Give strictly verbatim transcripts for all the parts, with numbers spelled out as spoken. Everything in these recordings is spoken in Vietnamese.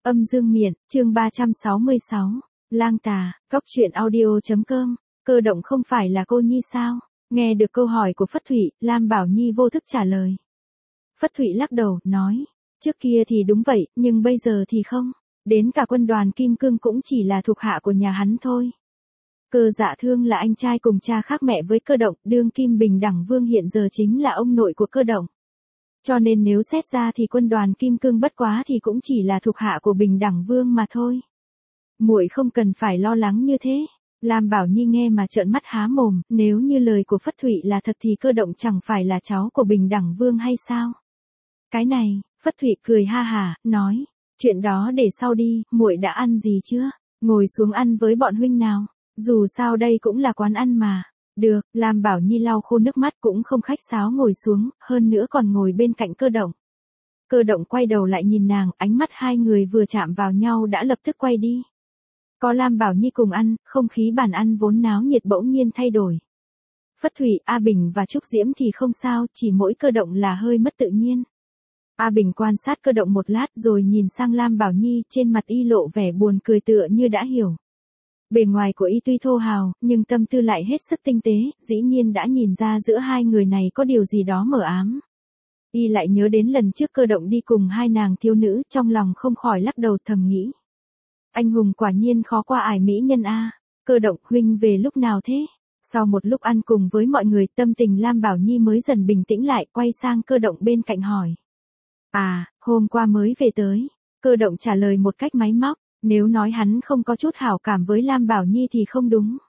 Âm dương miện, chương ba trăm sáu mươi sáu. Lang tà, góc truyện audio.com. Cơ động không phải là cô nhi sao? Nghe được câu hỏi của Phất Thụy, Lam Bảo Nhi vô thức trả lời. Phất Thụy lắc đầu, nói. Trước kia thì đúng vậy, nhưng bây giờ thì không. Đến cả quân đoàn Kim Cương cũng chỉ là thuộc hạ của nhà hắn thôi. Cơ Dạ Thương là anh trai cùng cha khác mẹ với Cơ Động, đương kim bình đẳng vương hiện giờ chính là ông nội của Cơ Động. Cho nên nếu xét ra thì quân đoàn Kim Cương bất quá thì cũng chỉ là thuộc hạ của bình đẳng vương mà thôi. Muội không cần phải lo lắng như thế. Lam Bảo Nhi nghe mà trợn mắt há mồm, nếu như lời của Phất Thụy là thật thì Cơ Động chẳng phải là cháu của bình đẳng vương hay sao? Cái này, Phất Thụy cười ha hả, nói, chuyện đó để sau đi, muội đã ăn gì chưa? Ngồi xuống ăn với bọn huynh nào, dù sao đây cũng là quán ăn mà. Được, Lam Bảo Nhi lau khô nước mắt cũng không khách sáo ngồi xuống, hơn nữa còn ngồi bên cạnh Cơ Động. Cơ Động quay đầu lại nhìn nàng, ánh mắt hai người vừa chạm vào nhau đã lập tức quay đi. Có Lam Bảo Nhi cùng ăn, không khí bàn ăn vốn náo nhiệt bỗng nhiên thay đổi. Phất Thụy, A Bình và Trúc Diễm thì không sao, chỉ mỗi Cơ Động là hơi mất tự nhiên. A Bình quan sát Cơ Động một lát rồi nhìn sang Lam Bảo Nhi, trên mặt y lộ vẻ buồn cười tựa như đã hiểu. Bề ngoài của y tuy thô hào, nhưng tâm tư lại hết sức tinh tế, dĩ nhiên đã nhìn ra giữa hai người này có điều gì đó mờ ám. Y lại nhớ đến lần trước Cơ Động đi cùng hai nàng thiếu nữ, trong lòng không khỏi lắc đầu thầm nghĩ. Anh hùng quả nhiên khó qua ải mỹ nhân a. Cơ Động, huynh về lúc nào thế? Sau một lúc ăn cùng với mọi người, tâm tình Lam Bảo Nhi mới dần bình tĩnh lại, quay sang Cơ Động bên cạnh hỏi. À, hôm qua mới về tới. Cơ Động trả lời một cách máy móc. Nếu nói hắn không có chút hảo cảm với Lam Bảo Nhi thì không đúng.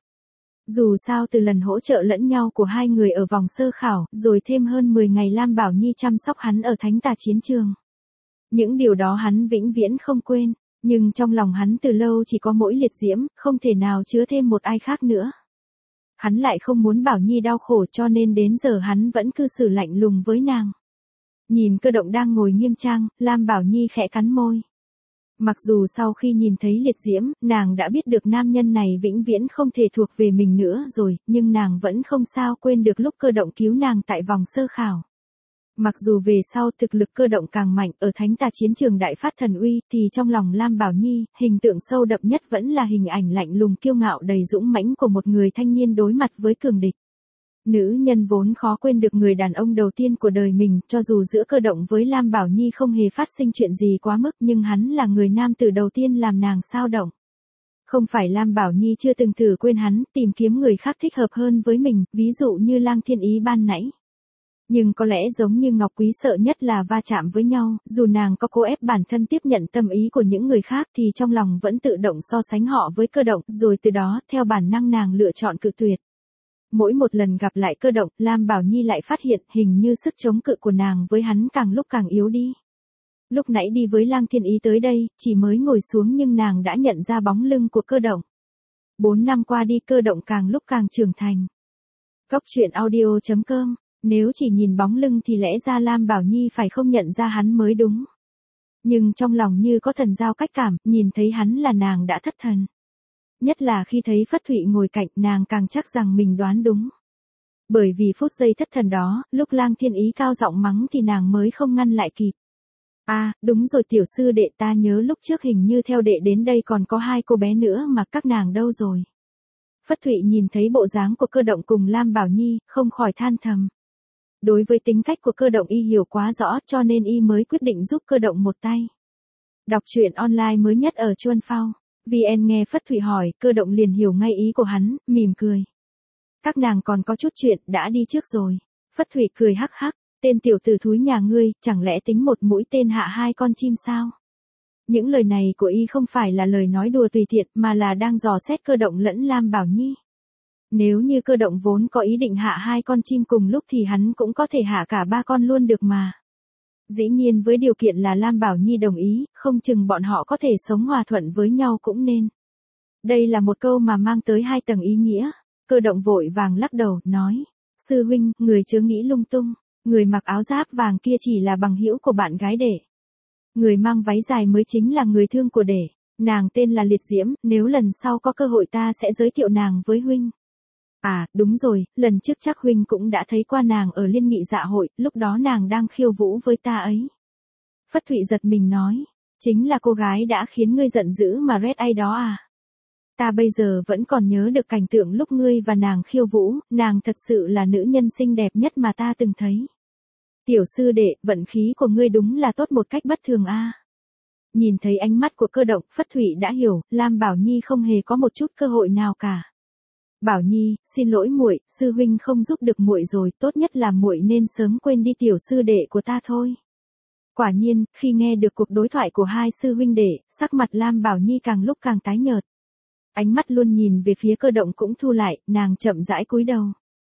Dù sao từ lần hỗ trợ lẫn nhau của hai người ở vòng sơ khảo, rồi thêm hơn mười ngày Lam Bảo Nhi chăm sóc hắn ở thánh tà chiến trường. Những điều đó hắn vĩnh viễn không quên, nhưng trong lòng hắn từ lâu chỉ có mỗi Liệt Diễm, không thể nào chứa thêm một ai khác nữa. Hắn lại không muốn Bảo Nhi đau khổ cho nên đến giờ hắn vẫn cư xử lạnh lùng với nàng. Nhìn Cơ Động đang ngồi nghiêm trang, Lam Bảo Nhi khẽ cắn môi. Mặc dù sau khi nhìn thấy Liệt Diễm, nàng đã biết được nam nhân này vĩnh viễn không thể thuộc về mình nữa rồi, nhưng nàng vẫn không sao quên được lúc Cơ Động cứu nàng tại vòng sơ khảo. Mặc dù về sau thực lực Cơ Động càng mạnh ở thánh tà chiến trường đại phát thần uy, thì trong lòng Lam Bảo Nhi, hình tượng sâu đậm nhất vẫn là hình ảnh lạnh lùng kiêu ngạo đầy dũng mãnh của một người thanh niên đối mặt với cường địch. Nữ nhân vốn khó quên được người đàn ông đầu tiên của đời mình, cho dù giữa Cơ Động với Lam Bảo Nhi không hề phát sinh chuyện gì quá mức, nhưng hắn là người nam tử đầu tiên làm nàng xao động. Không phải Lam Bảo Nhi chưa từng thử quên hắn, tìm kiếm người khác thích hợp hơn với mình, ví dụ như Lang Thiên Ý ban nãy. Nhưng có lẽ giống như Ngọc Quý sợ nhất là va chạm với nhau, dù nàng có cố ép bản thân tiếp nhận tâm ý của những người khác thì trong lòng vẫn tự động so sánh họ với Cơ Động, rồi từ đó, theo bản năng nàng lựa chọn cự tuyệt. Mỗi một lần gặp lại Cơ Động, Lam Bảo Nhi lại phát hiện hình như sức chống cự của nàng với hắn càng lúc càng yếu đi. Lúc nãy đi với Lang Thiên Ý tới đây, chỉ mới ngồi xuống nhưng nàng đã nhận ra bóng lưng của Cơ Động. Bốn năm qua đi Cơ Động càng lúc càng trưởng thành. Góc truyện audio.com. Nếu chỉ nhìn bóng lưng thì lẽ ra Lam Bảo Nhi phải không nhận ra hắn mới đúng. Nhưng trong lòng như có thần giao cách cảm, nhìn thấy hắn là nàng đã thất thần. Nhất là khi thấy Phất Thụy ngồi cạnh, nàng càng chắc rằng mình đoán đúng. Bởi vì phút giây thất thần đó, lúc Lang Thiên Ý cao giọng mắng thì nàng mới không ngăn lại kịp. À, đúng rồi tiểu sư đệ, ta nhớ lúc trước hình như theo đệ đến đây còn có hai cô bé nữa mà các nàng đâu rồi. Phất Thụy nhìn thấy bộ dáng của Cơ Động cùng Lam Bảo Nhi, không khỏi than thầm. Đối với tính cách của Cơ Động y hiểu quá rõ cho nên y mới quyết định giúp Cơ Động một tay. Đọc truyện online mới nhất ở Chuan Phao. vê en nghe Phất Thụy hỏi, Cơ Động liền hiểu ngay ý của hắn, mỉm cười. Các nàng còn có chút chuyện, đã đi trước rồi. Phất Thụy cười hắc hắc, tên tiểu tử thúi nhà ngươi, chẳng lẽ tính một mũi tên hạ hai con chim sao? Những lời này của y không phải là lời nói đùa tùy tiện mà là đang dò xét Cơ Động lẫn Lam Bảo Nhi. Nếu như Cơ Động vốn có ý định hạ hai con chim cùng lúc thì hắn cũng có thể hạ cả ba con luôn được mà. Dĩ nhiên với điều kiện là Lam Bảo Nhi đồng ý, không chừng bọn họ có thể sống hòa thuận với nhau cũng nên. Đây là một câu mà mang tới hai tầng ý nghĩa. Cơ Động vội vàng lắc đầu, nói. Sư huynh, người chớ nghĩ lung tung. Người mặc áo giáp vàng kia chỉ là bằng hữu của bạn gái đệ. Người mang váy dài mới chính là người thương của đệ. Nàng tên là Liệt Diễm, nếu lần sau có cơ hội ta sẽ giới thiệu nàng với huynh. À, đúng rồi, lần trước chắc huynh cũng đã thấy qua nàng ở liên nghị dạ hội, lúc đó nàng đang khiêu vũ với ta ấy. Phất Thụy giật mình nói. Chính là cô gái đã khiến ngươi giận dữ mà Red Eye đó à? Ta bây giờ vẫn còn nhớ được cảnh tượng lúc ngươi và nàng khiêu vũ, nàng thật sự là nữ nhân xinh đẹp nhất mà ta từng thấy. Tiểu sư đệ, vận khí của ngươi đúng là tốt một cách bất thường a. Nhìn thấy ánh mắt của Cơ Động, Phất Thụy đã hiểu, Lam Bảo Nhi không hề có một chút cơ hội nào cả. Bảo Nhi, xin lỗi muội, sư huynh không giúp được muội rồi, tốt nhất là muội nên sớm quên đi tiểu sư đệ của ta thôi. Quả nhiên, khi nghe được cuộc đối thoại của hai sư huynh đệ, sắc mặt Lam Bảo Nhi càng lúc càng tái nhợt. Ánh mắt luôn nhìn về phía Cơ Động cũng thu lại, nàng chậm rãi cúi đầu.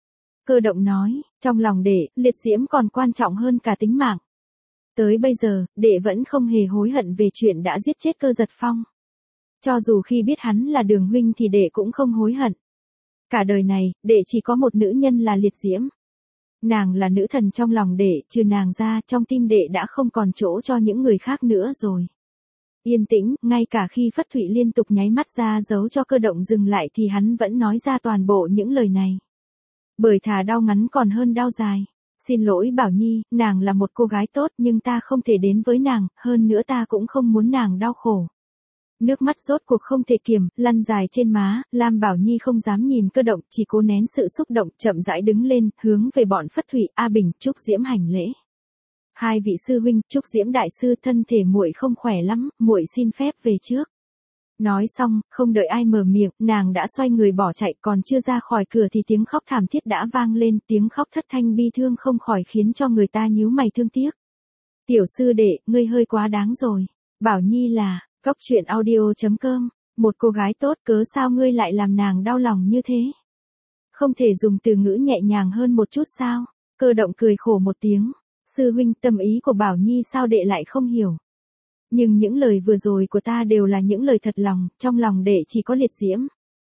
Cơ Động nói, trong lòng đệ, liệt diễm còn quan trọng hơn cả tính mạng. Tới bây giờ, đệ vẫn không hề hối hận về chuyện đã giết chết Cơ Giật Phong. Cho dù khi biết hắn là Đường huynh thì đệ cũng không hối hận. Cả đời này, đệ chỉ có một nữ nhân là liệt diễm. Nàng là nữ thần trong lòng đệ, trừ nàng ra, trong tim đệ đã không còn chỗ cho những người khác nữa rồi. Yên tĩnh, ngay cả khi Phất Thụy liên tục nháy mắt ra dấu cho Cơ Động dừng lại thì hắn vẫn nói ra toàn bộ những lời này. Bởi thà đau ngắn còn hơn đau dài. Xin lỗi Bảo Nhi, nàng là một cô gái tốt nhưng ta không thể đến với nàng, hơn nữa ta cũng không muốn nàng đau khổ. Nước mắt rốt cuộc không thể kiềm, lăn dài trên má, Lam Bảo Nhi không dám nhìn Cơ Động, chỉ cố nén sự xúc động, chậm rãi đứng lên, hướng về bọn Phất Thụy, A Bình, Trúc Diễm hành lễ. Hai vị sư huynh, Trúc Diễm đại sư, thân thể muội không khỏe lắm, muội xin phép về trước. Nói xong, không đợi ai mở miệng, nàng đã xoay người bỏ chạy, còn chưa ra khỏi cửa thì tiếng khóc thảm thiết đã vang lên, tiếng khóc thất thanh bi thương không khỏi khiến cho người ta nhíu mày thương tiếc. Tiểu sư đệ, ngươi hơi quá đáng rồi. Bảo Nhi là, Cóc truyện audio chấm com, một cô gái tốt, cớ sao ngươi lại làm nàng đau lòng như thế? Không thể dùng từ ngữ nhẹ nhàng hơn một chút sao? Cơ Động cười khổ một tiếng. Sư huynh, tâm ý của Bảo Nhi sao đệ lại không hiểu? Nhưng những lời vừa rồi của ta đều là những lời thật lòng, trong lòng đệ chỉ có liệt diễm.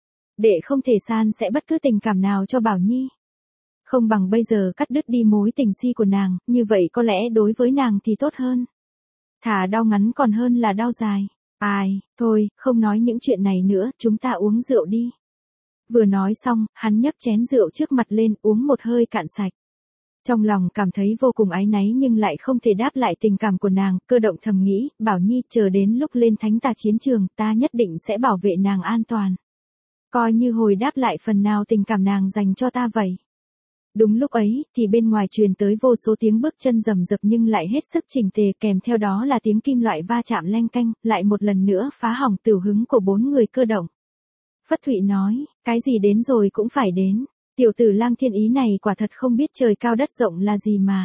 Đệ không thể san sẻ bất cứ tình cảm nào cho Bảo Nhi. Không bằng bây giờ cắt đứt đi mối tình si của nàng, như vậy có lẽ đối với nàng thì tốt hơn. Thà đau ngắn còn hơn là đau dài. Ai, thôi, không nói những chuyện này nữa, chúng ta uống rượu đi. Vừa nói xong, hắn nhấc chén rượu trước mặt lên, uống một hơi cạn sạch. Trong lòng cảm thấy vô cùng áy náy nhưng lại không thể đáp lại tình cảm của nàng, Cơ Động thầm nghĩ, Bảo Nhi, chờ đến lúc lên thánh tà chiến trường, ta nhất định sẽ bảo vệ nàng an toàn. Coi như hồi đáp lại phần nào tình cảm nàng dành cho ta vậy. Đúng lúc ấy, thì bên ngoài truyền tới vô số tiếng bước chân rầm rập nhưng lại hết sức chỉnh tề, kèm theo đó là tiếng kim loại va chạm leng keng, lại một lần nữa phá hỏng tửu hứng của bốn người Cơ Động. Phất Thụy nói, cái gì đến rồi cũng phải đến. Tiểu tử Lang Thiên Ý này quả thật không biết trời cao đất rộng là gì mà.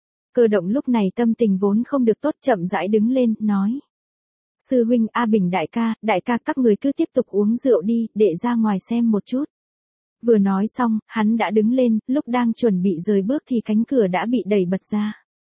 Cơ Động lúc này tâm tình vốn không được tốt, chậm rãi đứng lên, nói. Sư huynh, A Bình đại ca, đại ca các người cứ tiếp tục uống rượu đi, để ra ngoài xem một chút. Vừa nói xong, hắn đã đứng lên, lúc đang chuẩn bị rời bước thì cánh cửa đã bị đẩy bật ra.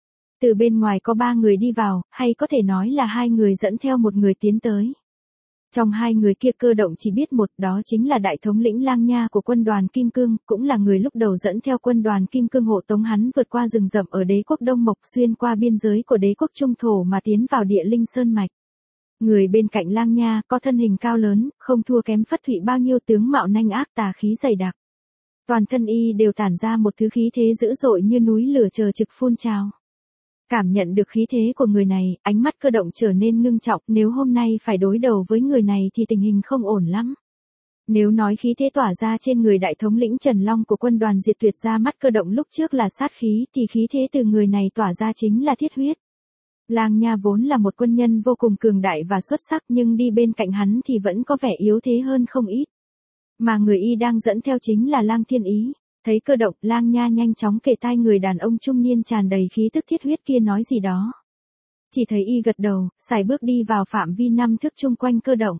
Từ bên ngoài có ba người đi vào, hay có thể nói là hai người dẫn theo một người tiến tới. Trong hai người kia Cơ Động chỉ biết một, đó chính là đại thống lĩnh Lang Nha của quân đoàn Kim Cương, cũng là người lúc đầu dẫn theo quân đoàn Kim Cương hộ tống hắn vượt qua rừng rậm ở đế quốc Đông Mộc, xuyên qua biên giới của đế quốc Trung Thổ mà tiến vào địa linh sơn mạch. Người bên cạnh Lang Nha có thân hình cao lớn, không thua kém Phất Thụy bao nhiêu, tướng mạo nhanh ác, tà khí dày đặc. Toàn thân y đều tản ra một thứ khí thế dữ dội như núi lửa chờ trực phun trào. Cảm nhận được khí thế của người này, ánh mắt Cơ Động trở nên ngưng trọng, nếu hôm nay phải đối đầu với người này thì tình hình không ổn lắm. Nếu nói khí thế tỏa ra trên người đại thống lĩnh Trần Long của quân đoàn diệt tuyệt ra mắt Cơ Động lúc trước là sát khí, thì khí thế từ người này tỏa ra chính là thiết huyết. Lang Nha vốn là một quân nhân vô cùng cường đại và xuất sắc nhưng đi bên cạnh hắn thì vẫn có vẻ yếu thế hơn không ít. Mà người y đang dẫn theo chính là Lang Thiên Ý. Thấy Cơ Động, Lang Nha nhanh chóng kề tai người đàn ông trung niên tràn đầy khí tức thiết huyết kia nói gì đó. Chỉ thấy y gật đầu, sải bước đi vào phạm vi năm thước chung quanh Cơ Động.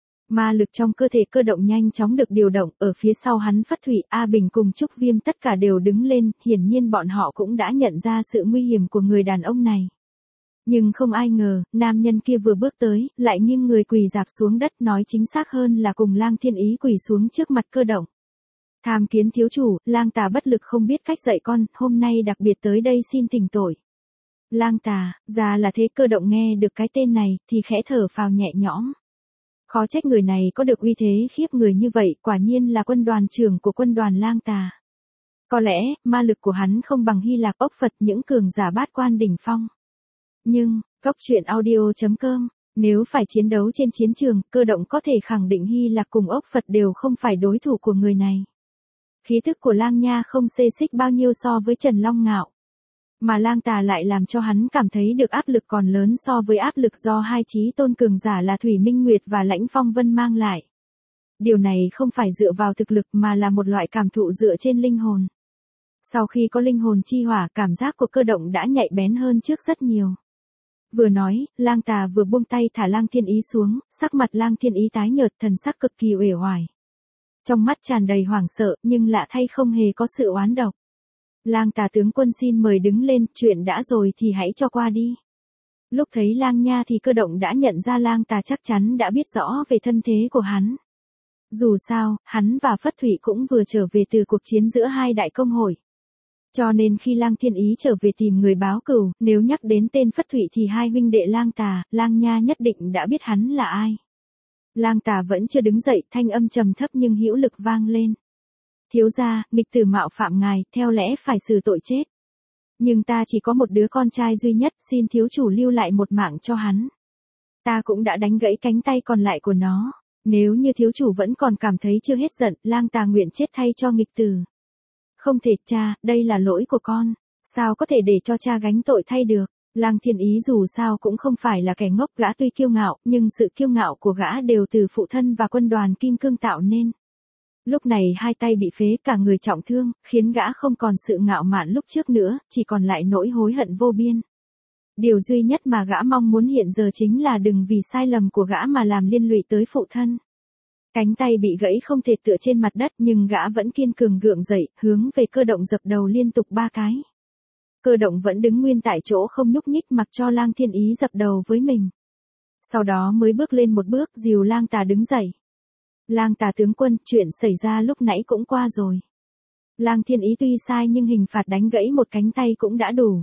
Ma lực trong cơ thể Cơ Động nhanh chóng được điều động, ở phía sau hắn Phất Thụy, A Bình cùng Trúc Viêm tất cả đều đứng lên, hiển nhiên bọn họ cũng đã nhận ra sự nguy hiểm của người đàn ông này. Nhưng không ai ngờ, nam nhân kia vừa bước tới, lại nghiêng người quỳ rạp xuống đất, nói chính xác hơn là cùng Lang Thiên Ý quỳ xuống trước mặt Cơ Động. Tham kiến thiếu chủ, Lang Tà bất lực không biết cách dạy con, hôm nay đặc biệt tới đây xin thỉnh tội. Lang Tà, già là thế. Cơ Động nghe được cái tên này, thì khẽ thở phào nhẹ nhõm. Khó trách người này có được uy thế khiếp người như vậy, quả nhiên là quân đoàn trưởng của quân đoàn Lang Tà. Có lẽ, ma lực của hắn không bằng Hy Lạc, Ốc Phật, những cường giả bát quan đỉnh phong. Nhưng, Góc truyện audio.com. Nếu phải chiến đấu trên chiến trường, Cơ Động có thể khẳng định Hy Lạc cùng ốc Phật đều không phải đối thủ của người này. Khí thức của Lang Nha không xê xích bao nhiêu so với Trần Long Ngạo. Mà Lang Tà lại làm cho hắn cảm thấy được áp lực còn lớn so với áp lực do hai chí tôn cường giả là Thủy Minh Nguyệt và Lãnh Phong Vân mang lại. Điều này không phải dựa vào thực lực mà là một loại cảm thụ dựa trên linh hồn. Sau khi có linh hồn chi hỏa, cảm giác của Cơ Động đã nhạy bén hơn trước rất nhiều. Vừa nói, Lang Tà vừa buông tay thả Lang Thiên Ý xuống, sắc mặt Lang Thiên Ý tái nhợt, thần sắc cực kỳ uể oải. Trong mắt tràn đầy hoảng sợ, nhưng lạ thay không hề có sự oán độc. Lang Tà tướng quân xin mời đứng lên, chuyện đã rồi thì hãy cho qua đi. Lúc thấy Lang Nha thì Cơ Động đã nhận ra Lang Tà chắc chắn đã biết rõ về thân thế của hắn. Dù sao, hắn và Phất Thụy cũng vừa trở về từ cuộc chiến giữa hai đại công hội. Cho nên khi Lang Thiên Ý trở về tìm người báo cừu, nếu nhắc đến tên Phất Thụy thì hai huynh đệ Lang Tà, Lang Nha nhất định đã biết hắn là ai. Lang Tà vẫn chưa đứng dậy, thanh âm trầm thấp nhưng hữu lực vang lên. Thiếu gia, nghịch tử mạo phạm ngài, theo lẽ phải xử tội chết. Nhưng ta chỉ có một đứa con trai duy nhất, xin thiếu chủ lưu lại một mạng cho hắn. Ta cũng đã đánh gãy cánh tay còn lại của nó. Nếu như thiếu chủ vẫn còn cảm thấy chưa hết giận, Lang Tà nguyện chết thay cho nghịch tử. Không thể, cha, đây là lỗi của con. Sao có thể để cho cha gánh tội thay được? Lang Thiên Ý dù sao cũng không phải là kẻ ngốc, gã tuy kiêu ngạo, nhưng sự kiêu ngạo của gã đều từ phụ thân và quân đoàn Kim Cương tạo nên. Lúc này hai tay bị phế, cả người trọng thương, khiến gã không còn sự ngạo mạn lúc trước nữa, chỉ còn lại nỗi hối hận vô biên. Điều duy nhất mà gã mong muốn hiện giờ chính là đừng vì sai lầm của gã mà làm liên lụy tới phụ thân. Cánh tay bị gãy không thể tựa trên mặt đất nhưng gã vẫn kiên cường gượng dậy, hướng về Cơ Động dập đầu liên tục ba cái. Cơ Động vẫn đứng nguyên tại chỗ không nhúc nhích mặc cho Lang Thiên Ý dập đầu với mình. Sau đó mới bước lên một bước dìu Lang Tà đứng dậy. Lang Tà tướng quân, chuyện xảy ra lúc nãy cũng qua rồi. Lang Thiên Ý tuy sai nhưng hình phạt đánh gãy một cánh tay cũng đã đủ.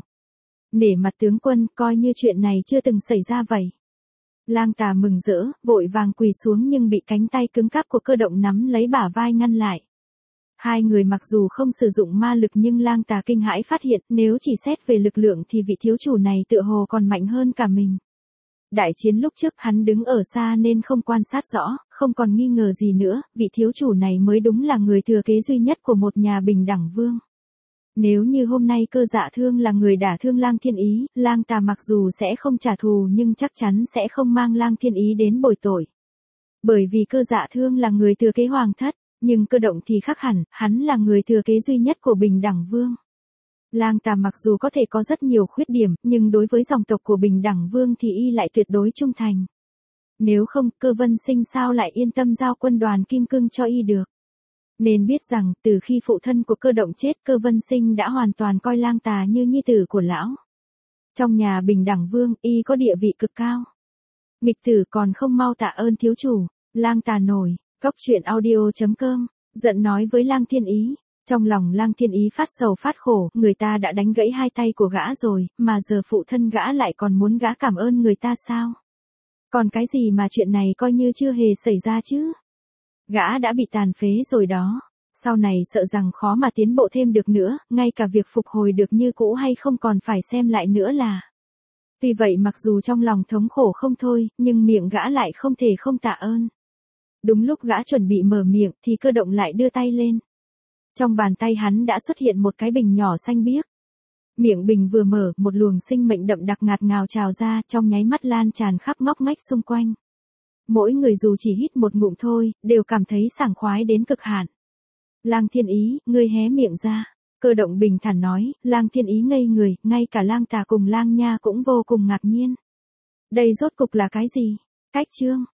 Nể mặt tướng quân, coi như chuyện này chưa từng xảy ra vậy. Lang Tà mừng rỡ, vội vàng quỳ xuống nhưng bị cánh tay cứng cáp của Cơ Động nắm lấy bả vai ngăn lại. Hai người mặc dù không sử dụng ma lực nhưng Lang Tà kinh hãi phát hiện nếu chỉ xét về lực lượng thì vị thiếu chủ này tựa hồ còn mạnh hơn cả mình. Đại chiến lúc trước hắn đứng ở xa nên không quan sát rõ, không còn nghi ngờ gì nữa, vị thiếu chủ này mới đúng là người thừa kế duy nhất của một nhà bình đẳng vương. Nếu như hôm nay Cơ Dạ Thương là người đả thương Lang Thiên Ý, Lang Tà mặc dù sẽ không trả thù nhưng chắc chắn sẽ không mang Lang Thiên Ý đến bồi tội. Bởi vì Cơ Dạ Thương là người thừa kế hoàng thất, nhưng Cơ Động thì khác hẳn, hắn là người thừa kế duy nhất của bình đẳng vương. Lang Tà mặc dù có thể có rất nhiều khuyết điểm, nhưng đối với dòng tộc của bình đẳng vương thì y lại tuyệt đối trung thành. Nếu không, Cơ Vân Sinh sao lại yên tâm giao quân đoàn Kim Cương cho y được. Nên biết rằng, từ khi phụ thân của Cơ Động chết, Cơ Vân Sinh đã hoàn toàn coi Lang Tà như nhi tử của lão. Trong nhà bình đẳng vương, y có địa vị cực cao. Nghịch tử còn không mau tạ ơn thiếu chủ. Lang Tà nổi, góc truyện audio.com, giận nói với Lang Thiên Ý. Trong lòng Lang Thiên Ý phát sầu phát khổ, người ta đã đánh gãy hai tay của gã rồi, mà giờ phụ thân gã lại còn muốn gã cảm ơn người ta sao? Còn cái gì mà chuyện này coi như chưa hề xảy ra chứ? Gã đã bị tàn phế rồi đó, sau này sợ rằng khó mà tiến bộ thêm được nữa, ngay cả việc phục hồi được như cũ hay không còn phải xem lại nữa là. Vì vậy mặc dù trong lòng thống khổ không thôi, nhưng miệng gã lại không thể không tạ ơn. Đúng lúc gã chuẩn bị mở miệng thì Cơ Động lại đưa tay lên. Trong bàn tay hắn đã xuất hiện một cái bình nhỏ xanh biếc. Miệng bình vừa mở, một luồng sinh mệnh đậm đặc ngạt ngào trào ra, trong nháy mắt lan tràn khắp ngóc ngách xung quanh. Mỗi người dù chỉ hít một ngụm thôi, đều cảm thấy sảng khoái đến cực hạn. Lang Thiên Ý, ngươi hé miệng ra. Cơ Động bình thản nói. Lang Thiên Ý ngây người, ngay cả Lang Tà cùng Lang Nha cũng vô cùng ngạc nhiên. Đây rốt cục là cái gì? Cách chương.